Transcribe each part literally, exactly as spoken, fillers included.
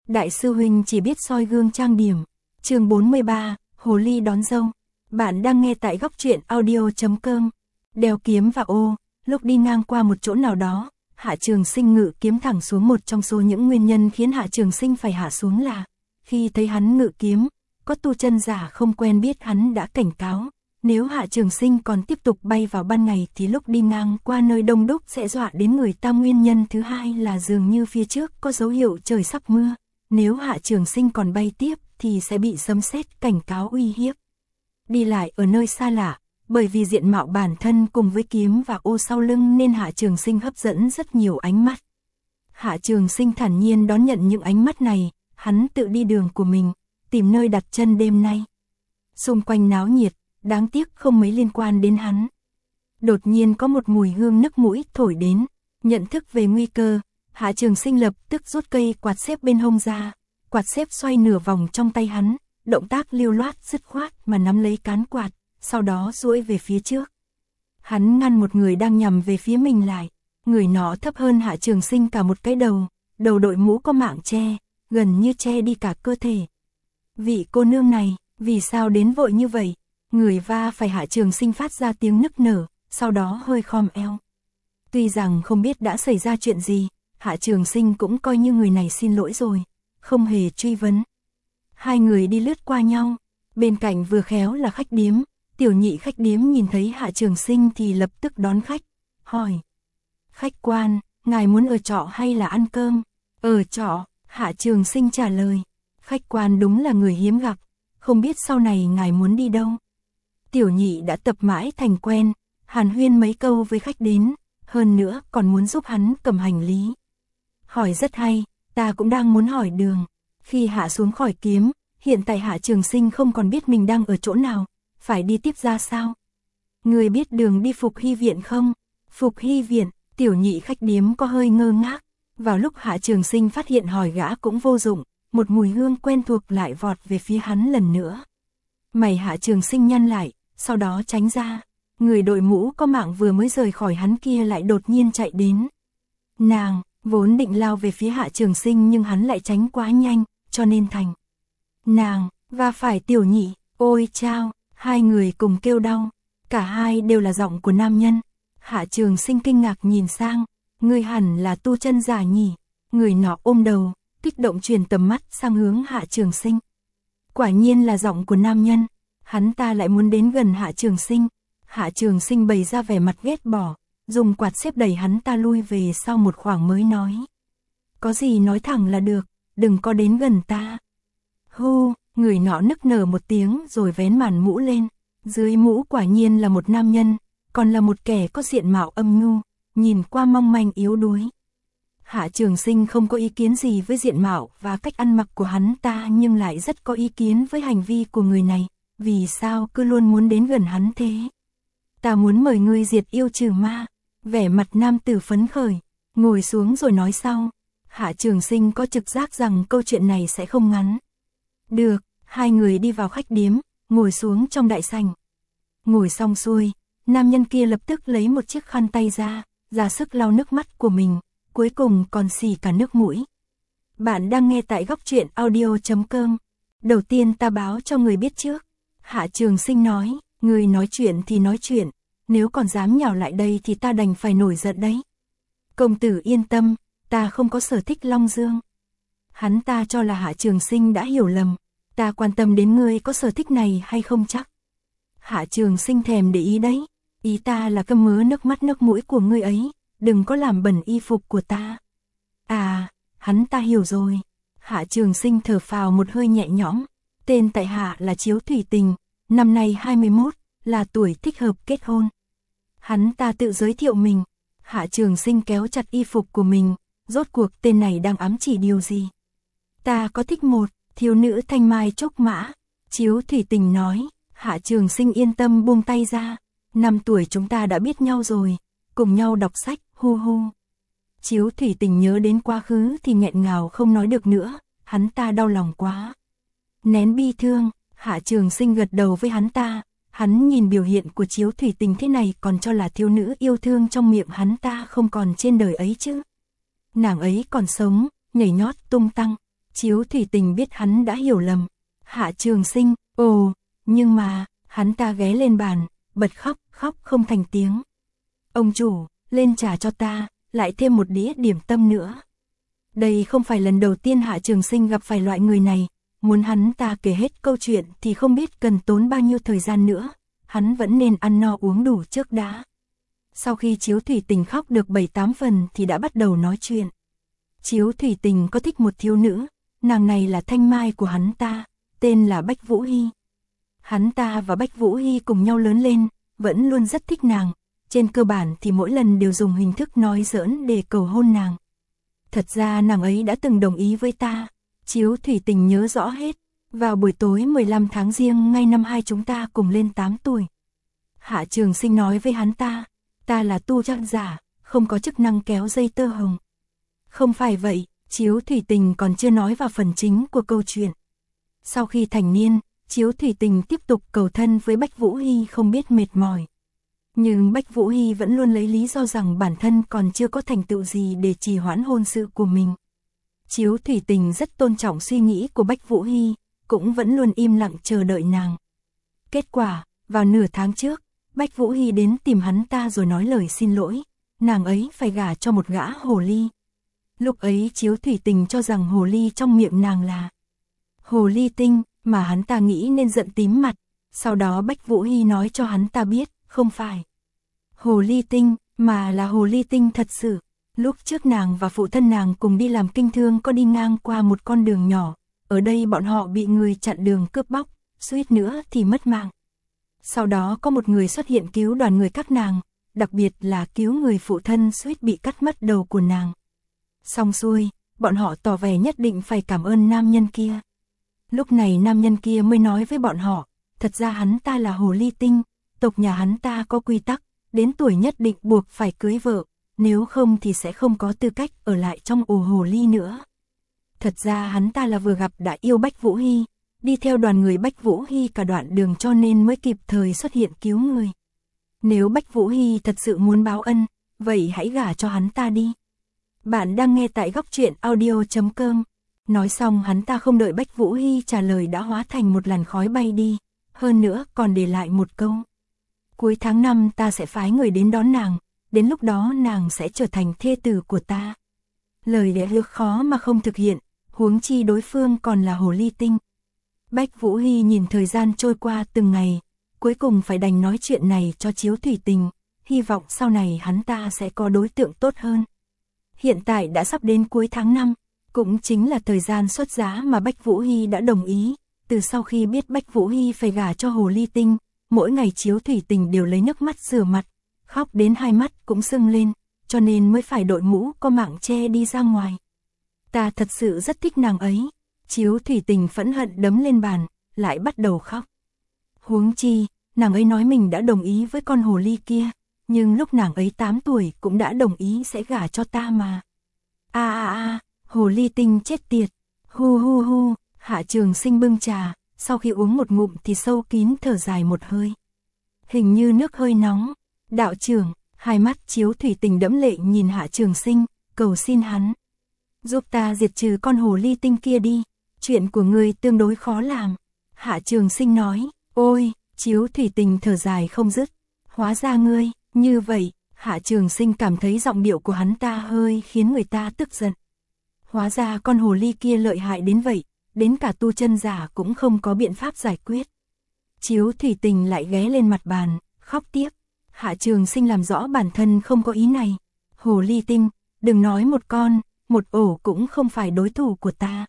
Đại sư huynh chỉ biết soi gương trang điểm. Chương bốn mươi ba, Hồ ly đón dâu. Bạn đang nghe tại góc truyện audio chấm com. Đeo kiếm và ô, lúc đi ngang qua một chỗ nào đó, Hạ Trường Sinh ngự kiếm thẳng xuống. Một trong số những nguyên nhân khiến Hạ Trường Sinh phải hạ xuống là khi thấy hắn ngự kiếm, có tu chân giả không quen biết hắn đã cảnh cáo, nếu Hạ Trường Sinh còn tiếp tục bay vào ban ngày thì lúc đi ngang qua nơi đông đúc sẽ dọa đến người ta. Nguyên nhân thứ hai là dường như phía trước có dấu hiệu trời sắp mưa, nếu Hạ Trường Sinh còn bay tiếp thì sẽ bị sấm sét cảnh cáo uy hiếp. Đi lại ở nơi xa lạ, bởi vì diện mạo bản thân cùng với kiếm và ô sau lưng nên Hạ Trường Sinh hấp dẫn rất nhiều ánh mắt. Hạ Trường Sinh thản nhiên đón nhận những ánh mắt này, hắn tự đi đường của mình, tìm nơi đặt chân đêm nay. Xung quanh náo nhiệt, đáng tiếc không mấy liên quan đến hắn. Đột nhiên có một mùi hương nức mũi thổi đến, nhận thức về nguy cơ, Hạ Trường Sinh lập tức rút cây quạt xếp bên hông ra, quạt xếp xoay nửa vòng trong tay hắn, động tác lưu loát dứt khoát mà nắm lấy cán quạt, sau đó duỗi về phía trước. Hắn ngăn một người đang nhằm về phía mình lại, người nọ thấp hơn Hạ Trường Sinh cả một cái đầu, đầu đội mũ có mạng che, gần như che đi cả cơ thể. Vị cô nương này, vì sao đến vội như vậy? Người va phải Hạ Trường Sinh phát ra tiếng nức nở, sau đó hơi khom eo. Tuy rằng không biết đã xảy ra chuyện gì, Hạ Trường Sinh cũng coi như người này xin lỗi rồi, không hề truy vấn. Hai người đi lướt qua nhau, bên cạnh vừa khéo là khách điếm, tiểu nhị khách điếm nhìn thấy Hạ Trường Sinh thì lập tức đón khách, hỏi: "Khách quan, ngài muốn ở trọ hay là ăn cơm?" "Ở trọ." Hạ Trường Sinh trả lời. "Khách quan đúng là người hiếm gặp, không biết sau này ngài muốn đi đâu?" Tiểu nhị đã tập mãi thành quen, hàn huyên mấy câu với khách đến, hơn nữa còn muốn giúp hắn cầm hành lý. Hỏi rất hay, ta cũng đang muốn hỏi đường. Khi hạ xuống khỏi kiếm, hiện tại Hạ Trường Sinh không còn biết mình đang ở chỗ nào, phải đi tiếp ra sao? Người biết đường đi Phục Hy Viện không? Phục Hy Viện, tiểu nhị khách điếm có hơi ngơ ngác. Vào lúc Hạ Trường Sinh phát hiện hỏi gã cũng vô dụng, một mùi hương quen thuộc lại vọt về phía hắn lần nữa. Mày Hạ Trường Sinh nhăn lại, sau đó tránh ra. Người đội mũ có mạng vừa mới rời khỏi hắn kia lại đột nhiên chạy đến. Nàng vốn định lao về phía Hạ Trường Sinh nhưng hắn lại tránh quá nhanh, cho nên thành nàng và phải tiểu nhị. Ôi chao, hai người cùng kêu đau, cả hai đều là giọng của nam nhân. Hạ Trường Sinh kinh ngạc nhìn sang, người hẳn là tu chân giả nhỉ? Người nọ ôm đầu, kích động truyền tầm mắt sang hướng Hạ Trường Sinh. Quả nhiên là giọng của nam nhân, hắn ta lại muốn đến gần Hạ Trường Sinh. Hạ Trường Sinh bày ra vẻ mặt ghét bỏ, dùng quạt xếp đẩy hắn ta lui về sau một khoảng mới nói: "Có gì nói thẳng là được, đừng có đến gần ta." Hu, người nọ nức nở một tiếng rồi vén màn mũ lên. Dưới mũ quả nhiên là một nam nhân, còn là một kẻ có diện mạo âm nhu, nhìn qua mong manh yếu đuối. Hạ Trường Sinh không có ý kiến gì với diện mạo và cách ăn mặc của hắn ta nhưng lại rất có ý kiến với hành vi của người này. Vì sao cứ luôn muốn đến gần hắn thế? "Ta muốn mời ngươi diệt yêu trừ ma." Vẻ mặt nam tử phấn khởi, ngồi xuống rồi nói sau. Hạ Trường Sinh có trực giác rằng câu chuyện này sẽ không ngắn. Được, hai người đi vào khách điếm, ngồi xuống trong đại sảnh. Ngồi xong xuôi, nam nhân kia lập tức lấy một chiếc khăn tay ra, ra sức lau nước mắt của mình, cuối cùng còn xì cả nước mũi. Bạn đang nghe tại góc truyện audio chấm com. Đầu tiên ta báo cho người biết trước. Hạ Trường Sinh nói, người nói chuyện thì nói chuyện, nếu còn dám nhào lại đây thì ta đành phải nổi giận đấy. Công tử yên tâm, ta không có sở thích Long Dương. Hắn ta cho là Hạ Trường Sinh đã hiểu lầm, ta quan tâm đến ngươi có sở thích này hay không chắc. Hạ Trường Sinh thèm để ý đấy, ý ta là cơm mớ nước mắt nước mũi của ngươi ấy, đừng có làm bẩn y phục của ta. À, hắn ta hiểu rồi. Hạ Trường Sinh thở phào một hơi nhẹ nhõm, tên tại hạ là Chiếu Thủy Tình, năm nay hai mươi mốt, là tuổi thích hợp kết hôn. Hắn ta tự giới thiệu mình. Hạ Trường Sinh kéo chặt y phục của mình, rốt cuộc tên này đang ám chỉ điều gì? Ta có thích một thiếu nữ thanh mai trúc mã. Chiếu Thủy Tình nói. Hạ Trường Sinh yên tâm buông tay ra. Năm tuổi chúng ta đã biết nhau rồi, cùng nhau đọc sách, hu hu. Chiếu Thủy Tình nhớ đến quá khứ thì nghẹn ngào không nói được nữa, hắn ta đau lòng quá. Nén bi thương, Hạ Trường Sinh gật đầu với hắn ta. Hắn nhìn biểu hiện của Chiếu Thủy Tình thế này còn cho là thiếu nữ yêu thương trong miệng hắn ta không còn trên đời ấy chứ. Nàng ấy còn sống, nhảy nhót tung tăng, Chiếu Thủy Tình biết hắn đã hiểu lầm. Hạ Trường Sinh, ồ, nhưng mà, hắn ta ghé lên bàn, bật khóc, khóc không thành tiếng. Ông chủ, lên trà cho ta, lại thêm một đĩa điểm tâm nữa. Đây không phải lần đầu tiên Hạ Trường Sinh gặp phải loại người này, muốn hắn ta kể hết câu chuyện thì không biết cần tốn bao nhiêu thời gian nữa, hắn vẫn nên ăn no uống đủ trước đã. Sau khi Chiếu Thủy Tình khóc được bảy tám phần thì đã bắt đầu nói chuyện. Chiếu Thủy Tình có thích một thiếu nữ, nàng này là thanh mai của hắn ta, tên là Bách Vũ Hy. Hắn ta và Bách Vũ Hy cùng nhau lớn lên, vẫn luôn rất thích nàng, trên cơ bản thì mỗi lần đều dùng hình thức nói giỡn để cầu hôn nàng. Thật ra nàng ấy đã từng đồng ý với ta, Chiếu Thủy Tình nhớ rõ hết, vào buổi tối mười lăm tháng Giêng ngay năm hai chúng ta cùng lên tám tuổi. Hạ Trường Sinh nói với hắn ta, ta là tu chân giả, không có chức năng kéo dây tơ hồng. Không phải vậy, Chiếu Thủy Tình còn chưa nói vào phần chính của câu chuyện. Sau khi thành niên, Chiếu Thủy Tình tiếp tục cầu thân với Bách Vũ Hy không biết mệt mỏi. Nhưng Bách Vũ Hy vẫn luôn lấy lý do rằng bản thân còn chưa có thành tựu gì để trì hoãn hôn sự của mình. Chiếu Thủy Tình rất tôn trọng suy nghĩ của Bách Vũ Hy, cũng vẫn luôn im lặng chờ đợi nàng. Kết quả, vào nửa tháng trước, Bách Vũ Hy đến tìm hắn ta rồi nói lời xin lỗi, nàng ấy phải gả cho một gã hồ ly. Lúc ấy Chiếu Thủy Tình cho rằng hồ ly trong miệng nàng là hồ ly tinh, mà hắn ta nghĩ nên giận tím mặt. Sau đó Bách Vũ Hy nói cho hắn ta biết, không phải hồ ly tinh, mà là hồ ly tinh thật sự. Lúc trước nàng và phụ thân nàng cùng đi làm kinh thương có đi ngang qua một con đường nhỏ, ở đây bọn họ bị người chặn đường cướp bóc, suýt nữa thì mất mạng. Sau đó có một người xuất hiện cứu đoàn người các nàng, đặc biệt là cứu người phụ thân suýt bị cắt mất đầu của nàng. Xong xuôi, bọn họ tỏ vẻ nhất định phải cảm ơn nam nhân kia. Lúc này nam nhân kia mới nói với bọn họ, thật ra hắn ta là hồ ly tinh, tộc nhà hắn ta có quy tắc, đến tuổi nhất định buộc phải cưới vợ, nếu không thì sẽ không có tư cách ở lại trong ổ hồ ly nữa. Thật ra hắn ta là vừa gặp đã yêu Bách Vũ Hy, đi theo đoàn người Bách Vũ Hy cả đoạn đường cho nên mới kịp thời xuất hiện cứu người. Nếu Bách Vũ Hy thật sự muốn báo ân, vậy hãy gả cho hắn ta đi. Bạn đang nghe tại góc truyện audio chấm com. Nói xong hắn ta không đợi Bách Vũ Hy trả lời đã hóa thành một làn khói bay đi, hơn nữa còn để lại một câu. Cuối tháng năm ta sẽ phái người đến đón nàng, đến lúc đó nàng sẽ trở thành thê tử của ta. Lời lẽ lược khó mà không thực hiện, huống chi đối phương còn là hồ ly tinh. Bách Vũ Hy nhìn thời gian trôi qua từng ngày, cuối cùng phải đành nói chuyện này cho Chiếu Thủy Tình, hy vọng sau này hắn ta sẽ có đối tượng tốt hơn. Hiện tại đã sắp đến cuối tháng năm, cũng chính là thời gian xuất giá mà Bách Vũ Hy đã đồng ý. Từ sau khi biết Bách Vũ Hy phải gả cho hồ ly tinh, mỗi ngày Chiếu Thủy Tình đều lấy nước mắt rửa mặt, khóc đến hai mắt cũng sưng lên, cho nên mới phải đội mũ có mạng che đi ra ngoài. Ta thật sự rất thích nàng ấy. Chiếu Thủy Tình phẫn hận đấm lên bàn, lại bắt đầu khóc. Huống chi, nàng ấy nói mình đã đồng ý với con hồ ly kia, nhưng lúc nàng ấy tám tuổi cũng đã đồng ý sẽ gả cho ta mà. A a a, hồ ly tinh chết tiệt. Hu hu hu, Hạ Trường Sinh bưng trà, sau khi uống một ngụm thì sâu kín thở dài một hơi. Hình như nước hơi nóng. Đạo trưởng, hai mắt Chiếu Thủy Tình đẫm lệ nhìn Hạ Trường Sinh, cầu xin hắn. Giúp ta diệt trừ con hồ ly tinh kia đi, chuyện của ngươi tương đối khó làm. Hạ Trường Sinh nói, ôi, Chiếu Thủy Tình thở dài không dứt. Hóa ra ngươi, như vậy, Hạ Trường Sinh cảm thấy giọng điệu của hắn ta hơi khiến người ta tức giận. Hóa ra con hồ ly kia lợi hại đến vậy, đến cả tu chân giả cũng không có biện pháp giải quyết. Chiếu Thủy Tình lại ghé lên mặt bàn, khóc tiếp. Hạ Trường Sinh làm rõ bản thân không có ý này. Hồ ly tinh, đừng nói một con, một ổ cũng không phải đối thủ của ta.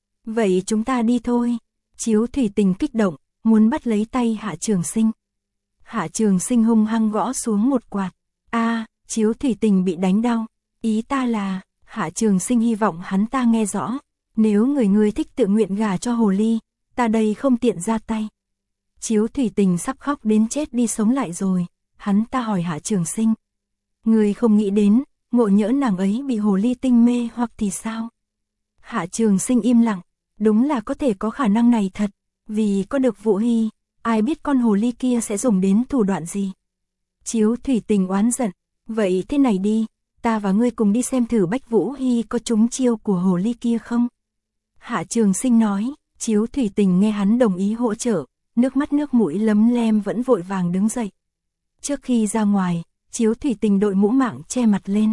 Vậy chúng ta đi thôi. Chiếu Thủy Tình kích động, muốn bắt lấy tay Hạ Trường Sinh. Hạ Trường Sinh hung hăng gõ xuống một quạt. A, Chiếu Thủy Tình bị đánh đau. Ý ta là, Hạ Trường Sinh hy vọng hắn ta nghe rõ. Nếu người người thích tự nguyện gả cho hồ ly, ta đây không tiện ra tay. Chiếu Thủy Tình sắp khóc đến chết đi sống lại rồi. Hắn ta hỏi Hạ Trường Sinh. Người không nghĩ đến, ngộ nhỡ nàng ấy bị hồ ly tinh mê hoặc thì sao? Hạ Trường Sinh im lặng. Đúng là có thể có khả năng này thật. Vì có được Vũ Hy, ai biết con hồ ly kia sẽ dùng đến thủ đoạn gì. Chiếu Thủy Tình oán giận. Vậy thế này đi, ta và ngươi cùng đi xem thử Bách Vũ Hy có trúng chiêu của hồ ly kia không? Hạ Trường Sinh nói. Chiếu Thủy Tình nghe hắn đồng ý hỗ trợ, nước mắt nước mũi lấm lem vẫn vội vàng đứng dậy. Trước khi ra ngoài, Chiếu Thủy Tình đội mũ mạng che mặt lên.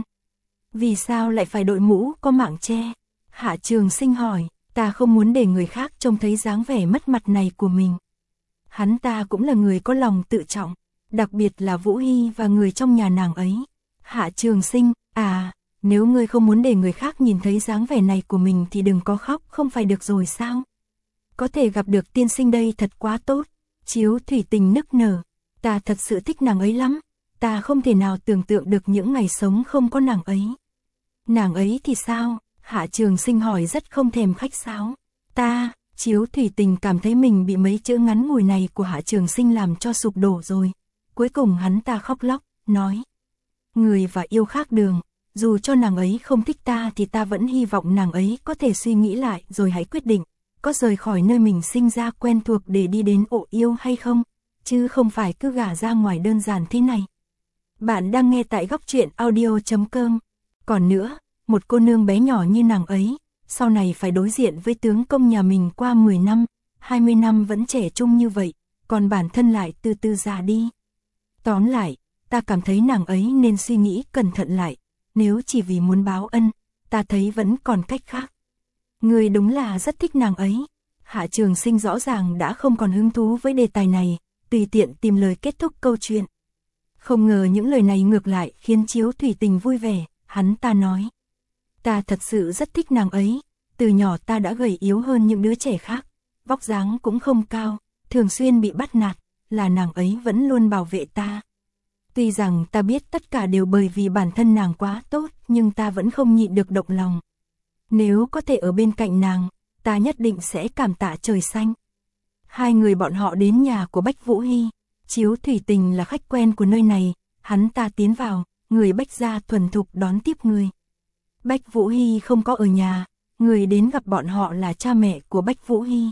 Vì sao lại phải đội mũ có mạng che? Hạ Trường Sinh hỏi. Ta không muốn để người khác trông thấy dáng vẻ mất mặt này của mình. Hắn ta cũng là người có lòng tự trọng, đặc biệt là Vũ Hy và người trong nhà nàng ấy. Hạ Trường Sinh, à, nếu ngươi không muốn để người khác nhìn thấy dáng vẻ này của mình thì đừng có khóc, không phải được rồi sao? Có thể gặp được tiên sinh đây thật quá tốt. Chiếu Thủy Tình nức nở. Ta thật sự thích nàng ấy lắm. Ta không thể nào tưởng tượng được những ngày sống không có nàng ấy. Nàng ấy thì sao? Hạ Trường Sinh hỏi rất không thèm khách sáo. Ta, Chiếu Thủy Tình cảm thấy mình bị mấy chữ ngắn ngủi này của Hạ Trường Sinh làm cho sụp đổ rồi. Cuối cùng hắn ta khóc lóc, nói. Người và yêu khác đường, dù cho nàng ấy không thích ta thì ta vẫn hy vọng nàng ấy có thể suy nghĩ lại rồi hãy quyết định, có rời khỏi nơi mình sinh ra quen thuộc để đi đến ổ yêu hay không, chứ không phải cứ gả ra ngoài đơn giản thế này. Bạn đang nghe tại góc truyện audio chấm com. Còn nữa, một cô nương bé nhỏ như nàng ấy, sau này phải đối diện với tướng công nhà mình qua mười năm, hai mươi năm vẫn trẻ trung như vậy, còn bản thân lại từ từ già đi. Tóm lại, ta cảm thấy nàng ấy nên suy nghĩ cẩn thận lại, nếu chỉ vì muốn báo ân, ta thấy vẫn còn cách khác. Người đúng là rất thích nàng ấy. Hạ Trường Sinh rõ ràng đã không còn hứng thú với đề tài này, tùy tiện tìm lời kết thúc câu chuyện. Không ngờ những lời này ngược lại khiến Chiếu Thủy Tình vui vẻ, hắn ta nói. Ta thật sự rất thích nàng ấy, từ nhỏ ta đã gầy yếu hơn những đứa trẻ khác, vóc dáng cũng không cao, thường xuyên bị bắt nạt, là nàng ấy vẫn luôn bảo vệ ta. Tuy rằng ta biết tất cả đều bởi vì bản thân nàng quá tốt, nhưng ta vẫn không nhịn được động lòng. Nếu có thể ở bên cạnh nàng, ta nhất định sẽ cảm tạ trời xanh. Hai người bọn họ đến nhà của Bách Vũ Hy, Chiếu Thủy Tình là khách quen của nơi này, hắn ta tiến vào, người Bách gia thuần thục đón tiếp người. Bách Vũ Hy không có ở nhà, người đến gặp bọn họ là cha mẹ của Bách Vũ Hy.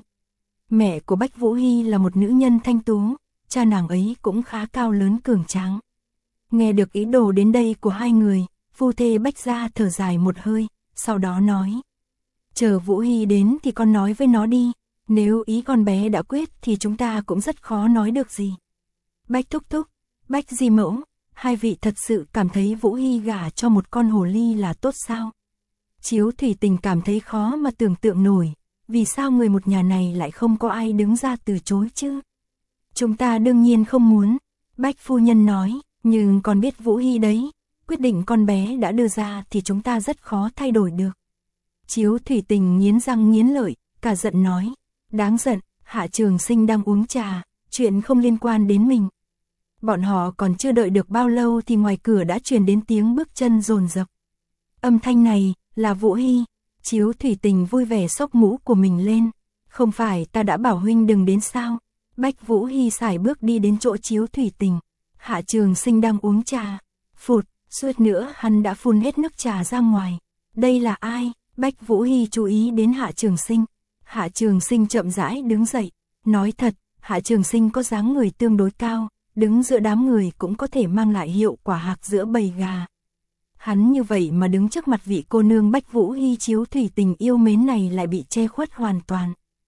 Mẹ của Bách Vũ Hy là một nữ nhân thanh tú, cha nàng ấy cũng khá cao lớn cường tráng. Nghe được ý đồ đến đây của hai người, phu thê Bách gia thở dài một hơi, sau đó nói. Chờ Vũ Hy đến thì con nói với nó đi, nếu ý con bé đã quyết thì chúng ta cũng rất khó nói được gì. Bách thúc thúc, Bách di mẫu, hai vị thật sự cảm thấy Vũ Hy gả cho một con hồ ly là tốt sao? Chiếu Thủy Tình cảm thấy khó mà tưởng tượng nổi, vì sao người một nhà này lại không có ai đứng ra từ chối chứ? Chúng ta đương nhiên không muốn, Bách phu nhân nói, nhưng con biết Vũ Hy đấy, quyết định con bé đã đưa ra thì chúng ta rất khó thay đổi được. Chiếu Thủy Tình nghiến răng nghiến lợi, cả giận nói, đáng giận, Hạ Trường Sinh đang uống trà, chuyện không liên quan đến mình. Bọn họ còn chưa đợi được bao lâu thì ngoài cửa đã truyền đến tiếng bước chân dồn dập. Âm thanh này là Vũ Hy. Chiếu Thủy Tình vui vẻ xốc mũ của mình lên. Không phải ta đã bảo huynh đừng đến sao? Bách Vũ Hy sải bước đi đến chỗ Chiếu Thủy Tình. Hạ Trường Sinh đang uống trà. Phụt, suýt nữa hắn đã phun hết nước trà ra ngoài. Đây là ai? Bách Vũ Hy chú ý đến Hạ Trường Sinh. Hạ Trường Sinh chậm rãi đứng dậy. Nói thật, Hạ Trường Sinh có dáng người tương đối cao, đứng giữa đám người cũng có thể mang lại hiệu quả hạc giữa bầy gà. Hắn như vậy mà đứng trước mặt vị cô nương Bách Vũ Hy Chiếu Thủy Tình yêu mến này lại bị che khuất hoàn toàn.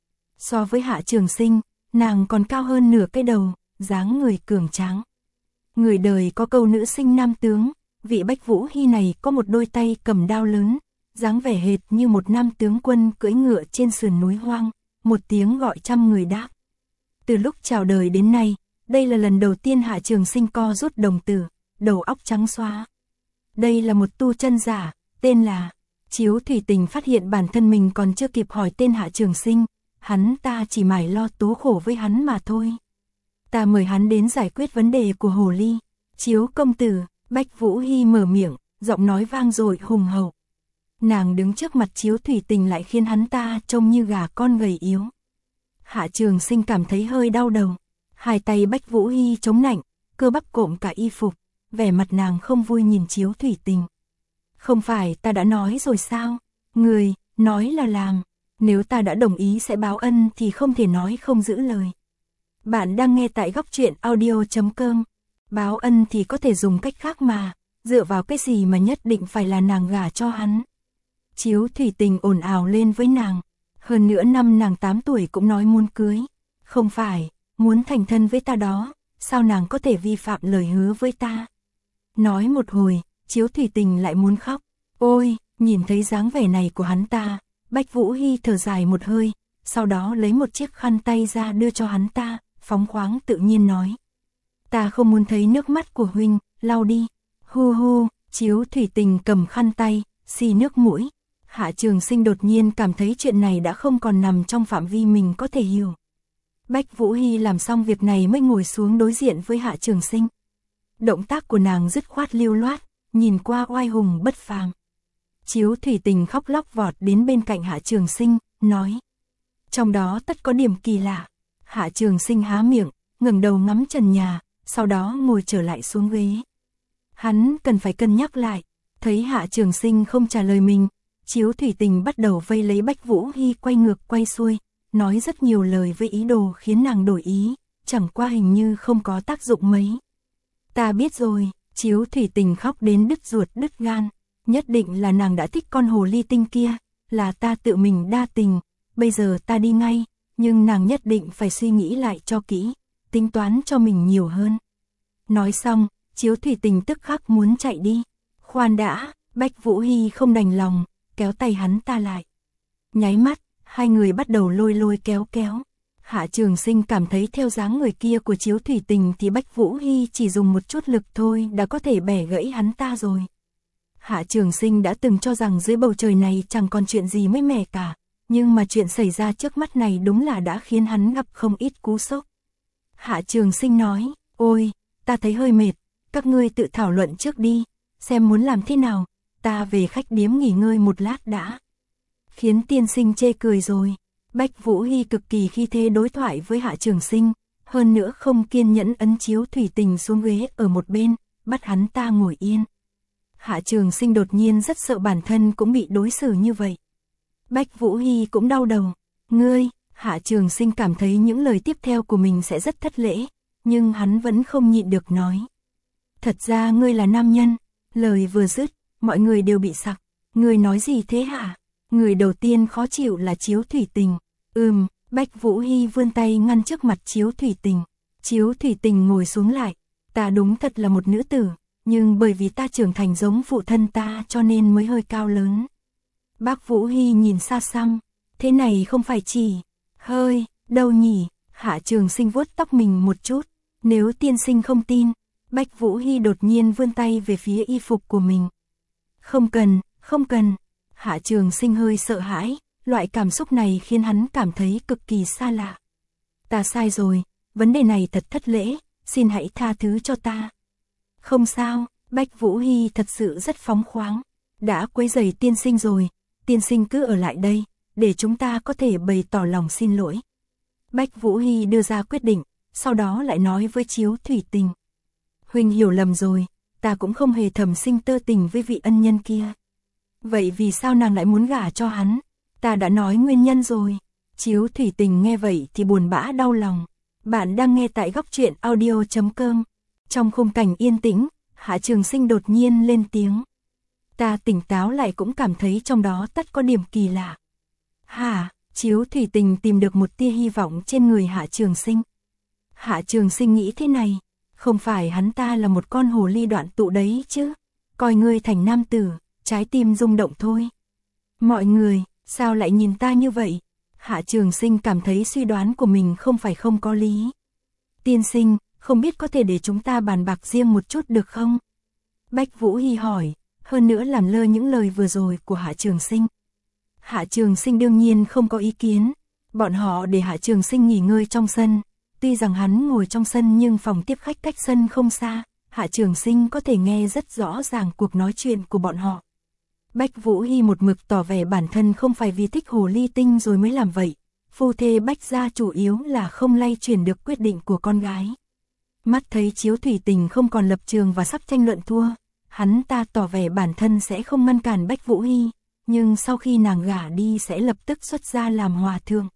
So với Hạ Trường Sinh, nàng còn cao hơn nửa cái đầu, dáng người cường tráng. Người đời có câu nữ sinh nam tướng, vị Bách Vũ Hy này có một đôi tay cầm đao lớn, dáng vẻ hệt như một nam tướng quân cưỡi ngựa trên sườn núi hoang, một tiếng gọi trăm người đáp. Từ lúc chào đời đến nay, đây là lần đầu tiên Hạ Trường Sinh co rút đồng tử, đầu óc trắng xóa. Đây là một tu chân giả, tên là Chiếu Thủy Tình phát hiện bản thân mình còn chưa kịp hỏi tên Hạ Trường Sinh, hắn ta chỉ mải lo tố khổ với hắn mà thôi. Ta mời hắn đến giải quyết vấn đề của hồ ly. Chiếu công tử, Bách Vũ Hy mở miệng, giọng nói vang dội hùng hậu. Nàng đứng trước mặt Chiếu Thủy Tình lại khiến hắn ta trông như gà con gầy yếu. Hạ Trường Sinh cảm thấy hơi đau đầu. Hai tay Bách Vũ Hy chống nạnh, cơ bắp cộm cả y phục, vẻ mặt nàng không vui nhìn Chiếu Thủy Tình. Không phải ta đã nói rồi sao? Người, nói là làm. Nếu ta đã đồng ý sẽ báo ân thì không thể nói không giữ lời. Bạn đang nghe tại góc truyện audio chấm com. Báo ân thì có thể dùng cách khác mà, dựa vào cái gì mà nhất định phải là nàng gả cho hắn. Chiếu Thủy Tình ồn ào lên với nàng. Hơn nữa năm nàng tám tuổi cũng nói muốn cưới. Không phải, muốn thành thân với ta đó, sao nàng có thể vi phạm lời hứa với ta? Nói một hồi, Chiếu Thủy Tình lại muốn khóc. Ôi, nhìn thấy dáng vẻ này của hắn ta, Bách Vũ Hy thở dài một hơi, sau đó lấy một chiếc khăn tay ra đưa cho hắn ta, phóng khoáng tự nhiên nói. Ta không muốn thấy nước mắt của huynh, lau đi. Hu hu, Chiếu Thủy Tình cầm khăn tay, xì nước mũi. Hạ Trường Sinh đột nhiên cảm thấy chuyện này đã không còn nằm trong phạm vi mình có thể hiểu. Bách Vũ Hy làm xong việc này mới ngồi xuống đối diện với Hạ Trường Sinh. Động tác của nàng dứt khoát lưu loát, nhìn qua oai hùng bất phàm. Chiếu Thủy Tình khóc lóc vọt đến bên cạnh Hạ Trường Sinh, nói. Trong đó tất có điểm kỳ lạ. Hạ Trường Sinh há miệng, ngẩng đầu ngắm trần nhà, sau đó ngồi trở lại xuống ghế. Hắn cần phải cân nhắc lại, thấy Hạ Trường Sinh không trả lời mình, Chiếu Thủy Tình bắt đầu vây lấy Bách Vũ Hy quay ngược quay xuôi, nói rất nhiều lời với ý đồ khiến nàng đổi ý, chẳng qua hình như không có tác dụng mấy. Ta biết rồi, Chiếu Thủy Tình khóc đến đứt ruột đứt gan, nhất định là nàng đã thích con hồ ly tinh kia, là ta tự mình đa tình, bây giờ ta đi ngay, nhưng nàng nhất định phải suy nghĩ lại cho kỹ, tính toán cho mình nhiều hơn. Nói xong, Chiếu Thủy Tình tức khắc muốn chạy đi. Khoan đã, Bách Vũ Hy không đành lòng, kéo tay hắn ta lại. Nháy mắt, hai người bắt đầu lôi lôi kéo kéo. Hạ Trường Sinh cảm thấy theo dáng người kia của Chiếu Thủy Tình thì Bách Vũ Hy chỉ dùng một chút lực thôi đã có thể bẻ gãy hắn ta rồi. Hạ Trường Sinh đã từng cho rằng dưới bầu trời này chẳng còn chuyện gì mới mẻ cả, nhưng mà chuyện xảy ra trước mắt này đúng là đã khiến hắn gặp không ít cú sốc. Hạ Trường Sinh nói, ôi, ta thấy hơi mệt, các ngươi tự thảo luận trước đi, xem muốn làm thế nào, ta về khách điếm nghỉ ngơi một lát đã. Khiến tiên sinh chê cười rồi. Bách Vũ Hy cực kỳ khi thế đối thoại với Hạ Trường Sinh, hơn nữa không kiên nhẫn ấn Chiếu Thủy Tình xuống ghế ở một bên, bắt hắn ta ngồi yên. Hạ Trường Sinh đột nhiên rất sợ bản thân cũng bị đối xử như vậy. Bách Vũ Hy cũng đau đầu. Ngươi, Hạ Trường Sinh cảm thấy những lời tiếp theo của mình sẽ rất thất lễ, nhưng hắn vẫn không nhịn được nói. Thật ra ngươi là nam nhân. Lời vừa dứt, mọi người đều bị sặc. Ngươi nói gì thế hả? Người đầu tiên khó chịu là Chiếu Thủy Tình. Ừm, Bách Vũ Hy vươn tay ngăn trước mặt Chiếu Thủy Tình. Chiếu Thủy Tình ngồi xuống lại. Ta đúng thật là một nữ tử, nhưng bởi vì ta trưởng thành giống phụ thân ta cho nên mới hơi cao lớn. Bác Vũ Hy nhìn xa xăm. Thế này không phải chỉ hơi, đâu nhỉ? Hạ Trường Sinh vuốt tóc mình một chút. Nếu tiên sinh không tin. Bách Vũ Hy đột nhiên vươn tay về phía y phục của mình. Không cần, không cần. Hạ Trường Sinh hơi sợ hãi, loại cảm xúc này khiến hắn cảm thấy cực kỳ xa lạ. Ta sai rồi, vấn đề này thật thất lễ, xin hãy tha thứ cho ta. Không sao, Bách Vũ Hy thật sự rất phóng khoáng. Đã quấy rầy tiên sinh rồi, tiên sinh cứ ở lại đây, để chúng ta có thể bày tỏ lòng xin lỗi. Bách Vũ Hy đưa ra quyết định, sau đó lại nói với Chiếu Thủy Tình. Huynh hiểu lầm rồi, ta cũng không hề thầm sinh tơ tình với vị ân nhân kia. Vậy vì sao nàng lại muốn gả cho hắn? Ta đã nói nguyên nhân rồi. Chiếu Thủy Tình nghe vậy thì buồn bã đau lòng. Bạn đang nghe tại góc truyện audio chấm com. Trong khung cảnh yên tĩnh, Hạ Trường Sinh đột nhiên lên tiếng. Ta tỉnh táo lại cũng cảm thấy trong đó tất có điểm kỳ lạ. Hả? Chiếu Thủy Tình tìm được một tia hy vọng trên người Hạ Trường Sinh. Hạ Trường Sinh nghĩ thế này. Không phải hắn ta là một con hồ ly đoạn tụ đấy chứ. Coi ngươi thành nam tử, trái tim rung động thôi. Mọi người, sao lại nhìn ta như vậy? Hạ Trường Sinh cảm thấy suy đoán của mình không phải không có lý. Tiên sinh, không biết có thể để chúng ta bàn bạc riêng một chút được không? Bách Vũ Hy hỏi, hơn nữa làm lơ những lời vừa rồi của Hạ Trường Sinh. Hạ Trường Sinh đương nhiên không có ý kiến. Bọn họ để Hạ Trường Sinh nghỉ ngơi trong sân. Tuy rằng hắn ngồi trong sân nhưng phòng tiếp khách cách sân không xa, Hạ Trường Sinh có thể nghe rất rõ ràng cuộc nói chuyện của bọn họ. Bách Vũ Hy một mực tỏ vẻ bản thân không phải vì thích hồ ly tinh rồi mới làm vậy. Phu thê Bách gia chủ yếu là không lay chuyển được quyết định của con gái. Mắt thấy Chiếu Thủy Tình không còn lập trường và sắp tranh luận thua, hắn ta tỏ vẻ bản thân sẽ không ngăn cản Bách Vũ Hy, nhưng sau khi nàng gả đi sẽ lập tức xuất gia làm hòa thượng.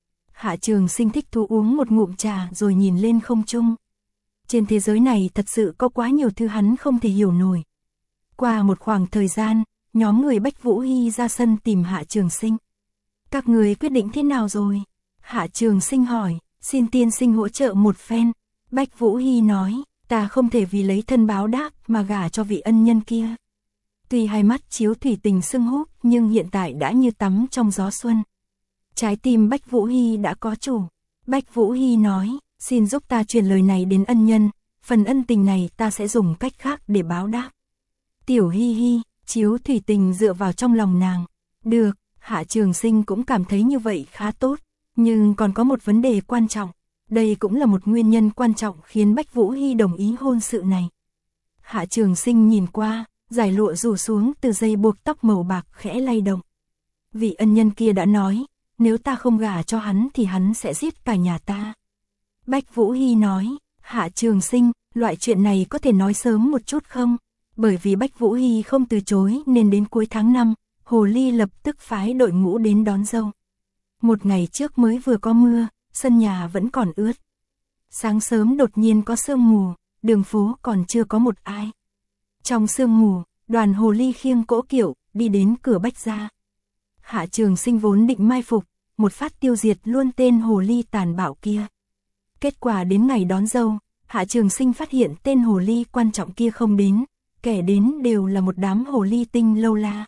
Hạ Trường Sinh thích thú uống một ngụm trà rồi nhìn lên không trung. Trên thế giới này thật sự có quá nhiều thứ hắn không thể hiểu nổi. Qua một khoảng thời gian, nhóm người Bách Vũ Hy ra sân tìm Hạ Trường Sinh. Các người quyết định thế nào rồi? Hạ Trường Sinh hỏi, xin tiên sinh hỗ trợ một phen. Bách Vũ Hy nói, ta không thể vì lấy thân báo đáp mà gả cho vị ân nhân kia. Tuy hai mắt Chiếu Thủy Tình sưng húp nhưng hiện tại đã như tắm trong gió xuân. Trái tim Bách Vũ Hy đã có chủ. Bách Vũ Hy nói, xin giúp ta truyền lời này đến ân nhân, phần ân tình này ta sẽ dùng cách khác để báo đáp. Tiểu Hy Hy, Chiếu Thủy Tình dựa vào trong lòng nàng. Được, Hạ Trường Sinh cũng cảm thấy như vậy khá tốt, nhưng còn có một vấn đề quan trọng. Đây cũng là một nguyên nhân quan trọng khiến Bách Vũ Hy đồng ý hôn sự này. Hạ Trường Sinh nhìn qua, giải lụa rủ xuống từ dây buộc tóc màu bạc khẽ lay động. Vị ân nhân kia đã nói, nếu ta không gả cho hắn thì hắn sẽ giết cả nhà ta. Bách Vũ Hy nói, Hạ Trường Sinh, loại chuyện này có thể nói sớm một chút không? Bởi vì Bách Vũ Hy không từ chối nên đến cuối tháng năm, Hồ Ly lập tức phái đội ngũ đến đón dâu. Một ngày trước mới vừa có mưa, sân nhà vẫn còn ướt. Sáng sớm đột nhiên có sương mù, đường phố còn chưa có một ai. Trong sương mù, đoàn Hồ Ly khiêng cỗ kiệu, đi đến cửa Bách gia. Hạ Trường Sinh vốn định mai phục, một phát tiêu diệt luôn tên Hồ Ly tàn bạo kia. Kết quả đến ngày đón dâu, Hạ Trường Sinh phát hiện tên Hồ Ly quan trọng kia không đến, kẻ đến đều là một đám Hồ Ly tinh lâu la.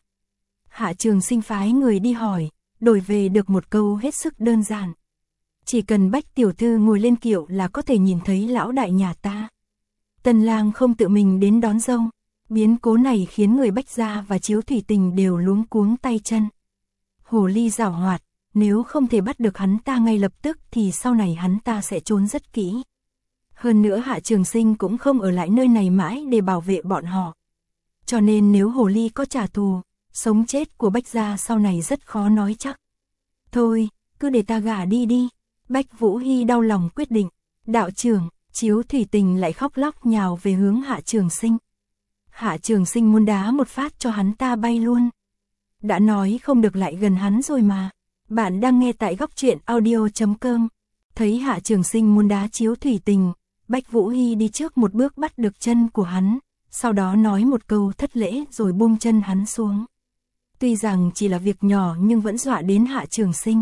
Hạ Trường Sinh phái người đi hỏi, đổi về được một câu hết sức đơn giản. Chỉ cần Bách tiểu thư ngồi lên kiệu là có thể nhìn thấy lão đại nhà ta. Tần lang không tự mình đến đón dâu. Biến cố này khiến người Bách gia và Chiếu Thủy Tình đều luống cuống tay chân. Hồ Ly giảo hoạt, nếu không thể bắt được hắn ta ngay lập tức thì sau này hắn ta sẽ trốn rất kỹ. Hơn nữa Hạ Trường Sinh cũng không ở lại nơi này mãi để bảo vệ bọn họ. Cho nên nếu Hồ Ly có trả thù, sống chết của Bách gia sau này rất khó nói chắc. Thôi, cứ để ta gả đi đi. Bách Vũ Hy đau lòng quyết định. Đạo trưởng, Chiếu Thủy Tình lại khóc lóc nhào về hướng Hạ Trường Sinh. Hạ Trường Sinh muốn đá một phát cho hắn ta bay luôn. Đã nói không được lại gần hắn rồi mà. Bạn đang nghe tại góc truyện audio chấm com. Thấy Hạ Trường Sinh muốn đá Chiếu Thủy Tình, Bách Vũ Hy đi trước một bước bắt được chân của hắn, sau đó nói một câu thất lễ rồi buông chân hắn xuống. Tuy rằng chỉ là việc nhỏ nhưng vẫn dọa đến Hạ Trường Sinh.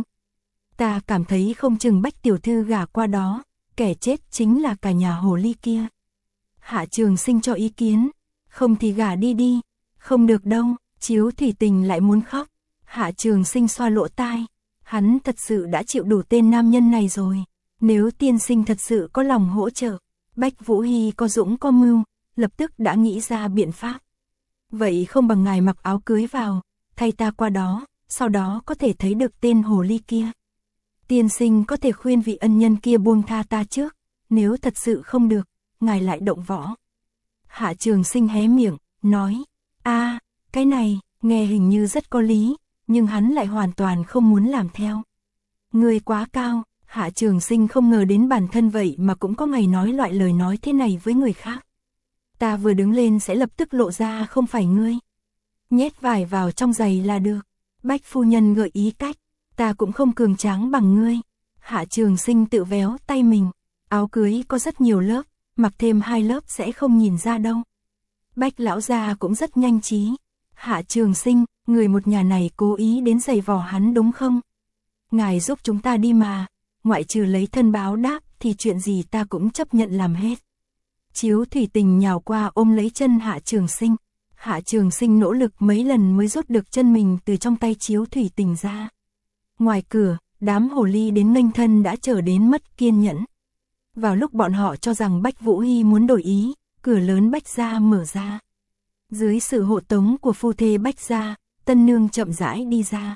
Ta cảm thấy không chừng Bách tiểu thư gả qua đó, kẻ chết chính là cả nhà Hồ Ly kia. Hạ Trường Sinh cho ý kiến, không thì gả đi đi. Không được đâu, Chiếu Thủy Tình lại muốn khóc. Hạ Trường Sinh xoa lỗ tai, hắn thật sự đã chịu đủ tên nam nhân này rồi. Nếu tiên sinh thật sự có lòng hỗ trợ, Bách Vũ Hy có dũng có mưu, lập tức đã nghĩ ra biện pháp. Vậy không bằng ngài mặc áo cưới vào, thay ta qua đó, sau đó có thể thấy được tên Hồ Ly kia. Tiên sinh có thể khuyên vị ân nhân kia buông tha ta trước, nếu thật sự không được, ngài lại động võ. Hạ Trường Sinh hé miệng, nói, a, cái này, nghe hình như rất có lý, nhưng hắn lại hoàn toàn không muốn làm theo. Người quá cao. Hạ Trường Sinh không ngờ đến bản thân vậy mà cũng có ngày nói loại lời nói thế này với người khác. Ta vừa đứng lên sẽ lập tức lộ ra không phải ngươi. Nhét vải vào trong giày là được. Bách phu nhân gợi ý cách, ta cũng không cường tráng bằng ngươi. Hạ Trường Sinh tự véo tay mình, áo cưới có rất nhiều lớp, mặc thêm hai lớp sẽ không nhìn ra đâu. Bách lão gia cũng rất nhanh trí. Hạ Trường Sinh, người một nhà này cố ý đến giày vò hắn đúng không? Ngài giúp chúng ta đi mà. Ngoại trừ lấy thân báo đáp thì chuyện gì ta cũng chấp nhận làm hết. Chiếu Thủy Tình nhào qua ôm lấy chân Hạ Trường Sinh. Hạ Trường Sinh nỗ lực mấy lần mới rút được chân mình từ trong tay Chiếu Thủy Tình ra. Ngoài cửa, đám Hồ Ly đến nghênh thân đã trở đến mất kiên nhẫn. Vào lúc bọn họ cho rằng Bách Vũ Hy muốn đổi ý, cửa lớn Bách gia mở ra. Dưới sự hộ tống của phu thê Bách gia, tân nương chậm rãi đi ra.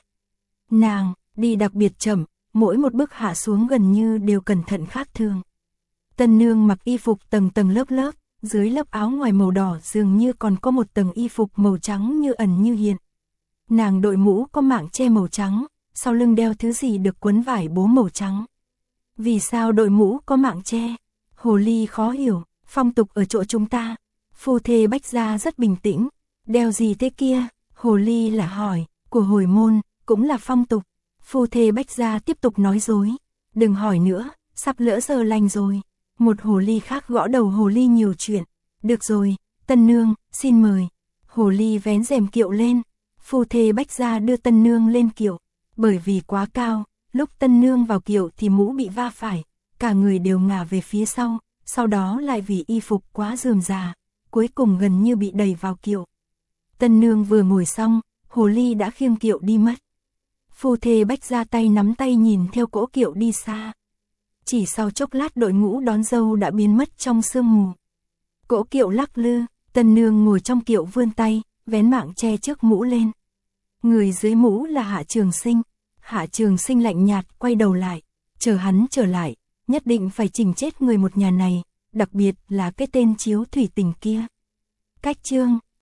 Nàng đi đặc biệt chậm, mỗi một bước hạ xuống gần như đều cẩn thận khác thường. Tân nương mặc y phục tầng tầng lớp lớp, dưới lớp áo ngoài màu đỏ dường như còn có một tầng y phục màu trắng như ẩn như hiện. Nàng đội mũ có mảng che màu trắng, sau lưng đeo thứ gì được quấn vải bố màu trắng. Vì sao đội mũ có mảng che? Hồ Ly khó hiểu, phong tục ở chỗ chúng ta. Phu thê Bách gia rất bình tĩnh, đeo gì thế kia? Hồ Ly là hỏi, của hồi môn, cũng là phong tục. Phu thê Bách gia tiếp tục nói dối, đừng hỏi nữa, sắp lỡ giờ lành rồi. Một Hồ Ly khác gõ đầu Hồ Ly nhiều chuyện. Được rồi, tân nương, xin mời. Hồ Ly vén rèm kiệu lên, phu thê Bách gia đưa tân nương lên kiệu. Bởi vì quá cao, lúc Tân Nương vào kiệu thì mũ bị va phải, cả người đều ngả về phía sau, sau đó lại vì y phục quá rườm rà, cuối cùng gần như bị đẩy vào kiệu. Tân Nương vừa ngồi xong, hồ ly đã khiêng kiệu đi mất. Phu thê Bách ra tay nắm tay nhìn theo cỗ kiệu đi xa. Chỉ sau chốc lát đội ngũ đón dâu đã biến mất trong sương mù. Cỗ kiệu lắc lư, Tân Nương ngồi trong kiệu vươn tay, vén mạng che trước mũ lên. Người dưới mũ là Hạ Trường Sinh. Hạ Trường Sinh lạnh nhạt quay đầu lại, chờ hắn trở lại, nhất định phải chỉnh chết người một nhà này, đặc biệt là cái tên Chiếu Thủy Tình kia. Cách chương